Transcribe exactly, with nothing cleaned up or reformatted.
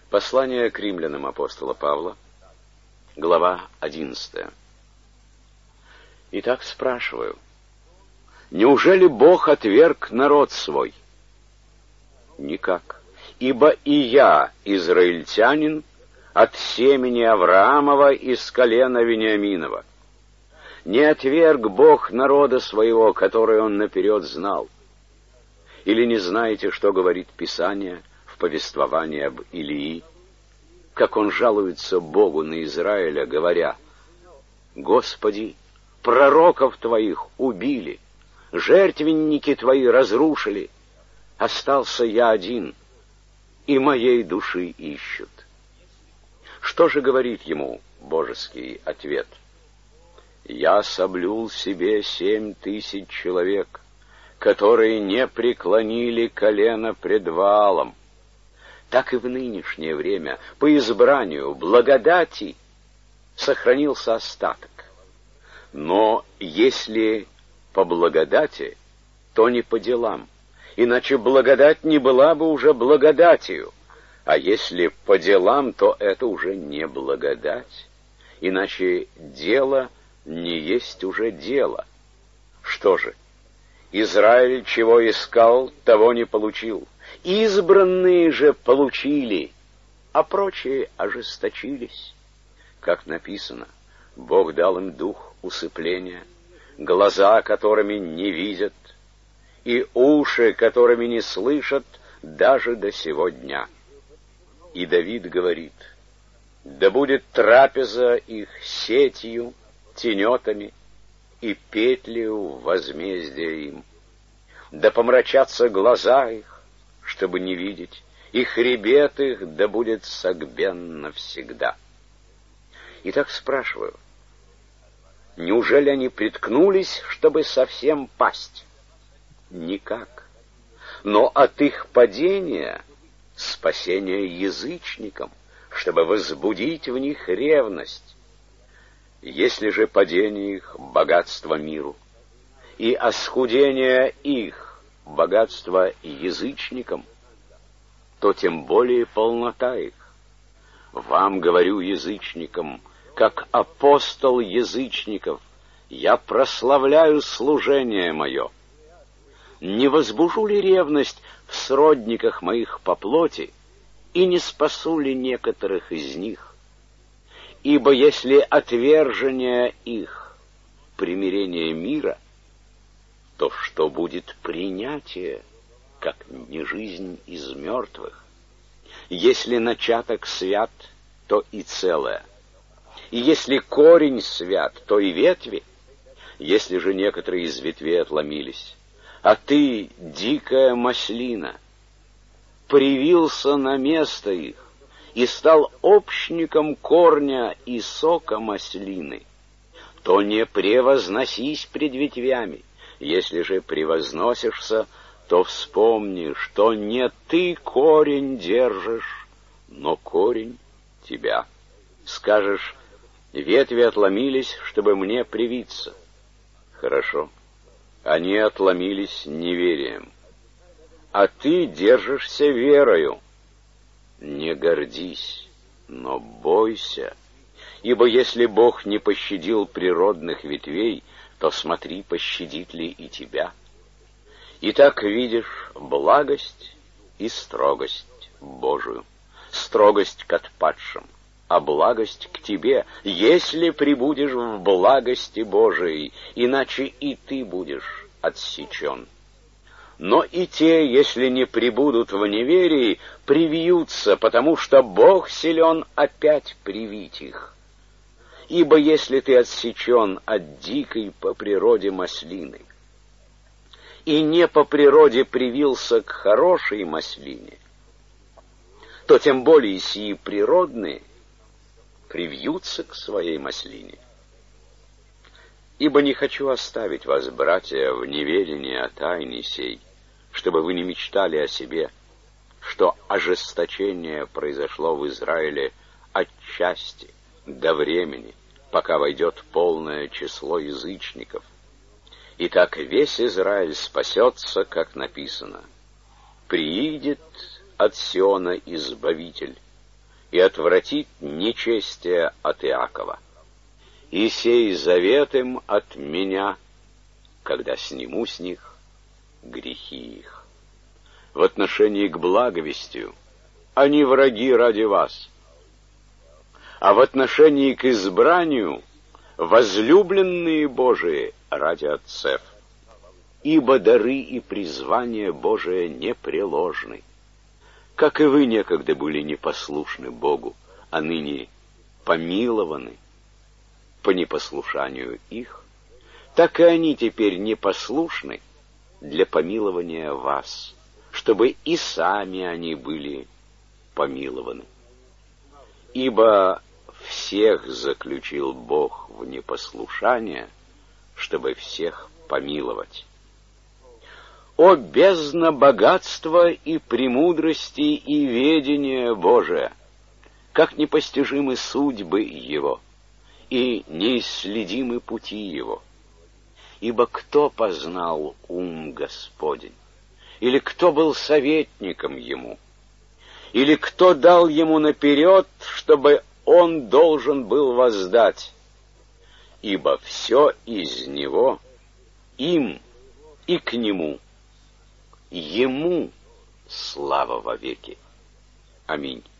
Послание к римлянам апостола Павла, глава одиннадцатая. Итак, спрашиваю, неужели Бог отверг народ свой? Никак. Ибо и я, израильтянин, от семени Авраамова из колена Вениаминова. Не отверг Бог народа своего, который он наперед знал. Или не знаете, что говорит Писание в повествовании об Илии, как он жалуется Богу на Израиля, говоря: «Господи, пророков Твоих убили, жертвенники Твои разрушили, остался я один, и моей души ищут». Что же говорит ему божеский ответ? «Я соблюл себе семь тысяч человек, которые не преклонили колено пред Ваалом». Так и в нынешнее время по избранию благодати сохранился остаток. Но если по благодати, то не по делам, иначе благодать не была бы уже благодатью, а если по делам, то это уже не благодать, иначе дело не есть уже дело. Что же? Израиль чего искал, того не получил. Избранные же получили, а прочие ожесточились. Как написано, Бог дал им дух усыпления, глаза, которыми не видят, и уши, которыми не слышат даже до сего дня. И Давид говорит: да будет трапеза их сетью, тенетами и петлею возмездия им. Да помрачатся глаза их, чтобы не видеть, и хребет их да будет согбен навсегда. Итак, спрашиваю, неужели они приткнулись, чтобы совсем пасть? Никак. Но от их падения спасение язычникам, чтобы возбудить в них ревность. Если же падение их — богатство миру, и оскудение их — богатство язычникам, то тем более полнота их. Вам говорю, язычникам, как апостол язычников, я прославляю служение мое. Не возбужу ли ревность в сродниках моих по плоти, и не спасу ли некоторых из них? Ибо если отвержение их — примирение мира, то что будет принятие, как не жизнь из мертвых? Если начаток свят, то и целое. И если корень свят, то и ветви. Если же некоторые из ветвей отломились, а ты, дикая маслина, привился на место их и стал общником корня и сока маслины, то не превозносись пред ветвями. Если же превозносишься, то вспомни, что не ты корень держишь, но корень тебя. Скажешь: ветви отломились, чтобы мне привиться. Хорошо, они отломились неверием, а ты держишься верою. Не гордись, но бойся, ибо если Бог не пощадил природных ветвей, то смотри, пощадит ли и тебя. Итак, видишь благость и строгость Божию, строгость к отпадшим, а благость к тебе, если пребудешь в благости Божией, иначе и ты будешь отсечен. Но и те, если не пребудут в неверии, привьются, потому что Бог силен опять привить их. Ибо если ты отсечен от дикой по природе маслины, и не по природе привился к хорошей маслине, то тем более сии природные привьются к своей маслине. Ибо не хочу оставить вас, братья, в неведении о тайне сей, чтобы вы не мечтали о себе, что ожесточение произошло в Израиле отчасти до времени, пока войдет полное число язычников. Итак, весь Израиль спасется, как написано: «Приидет от Сиона Избавитель, и отвратить нечестие от Иакова. И сей завет им от меня, когда сниму с них грехи их. В отношении к благовестию они враги ради вас, а в отношении к избранию возлюбленные Божии ради отцев. Ибо дары и призвание Божие непреложны. Как и вы некогда были непослушны Богу, а ныне помилованы по непослушанию их, так и они теперь непослушны для помилования вас, чтобы и сами они были помилованы. Ибо всех заключил Бог в непослушание, чтобы всех помиловать. О бездна богатства и премудрости и ведения Божия! Как непостижимы судьбы Его, и неисследимы пути Его! Ибо кто познал ум Господень? Или кто был советником Ему? Или кто дал Ему наперед, чтобы Он должен был воздать? Ибо все из Него, им и к Нему, Ему слава вовеки. Аминь.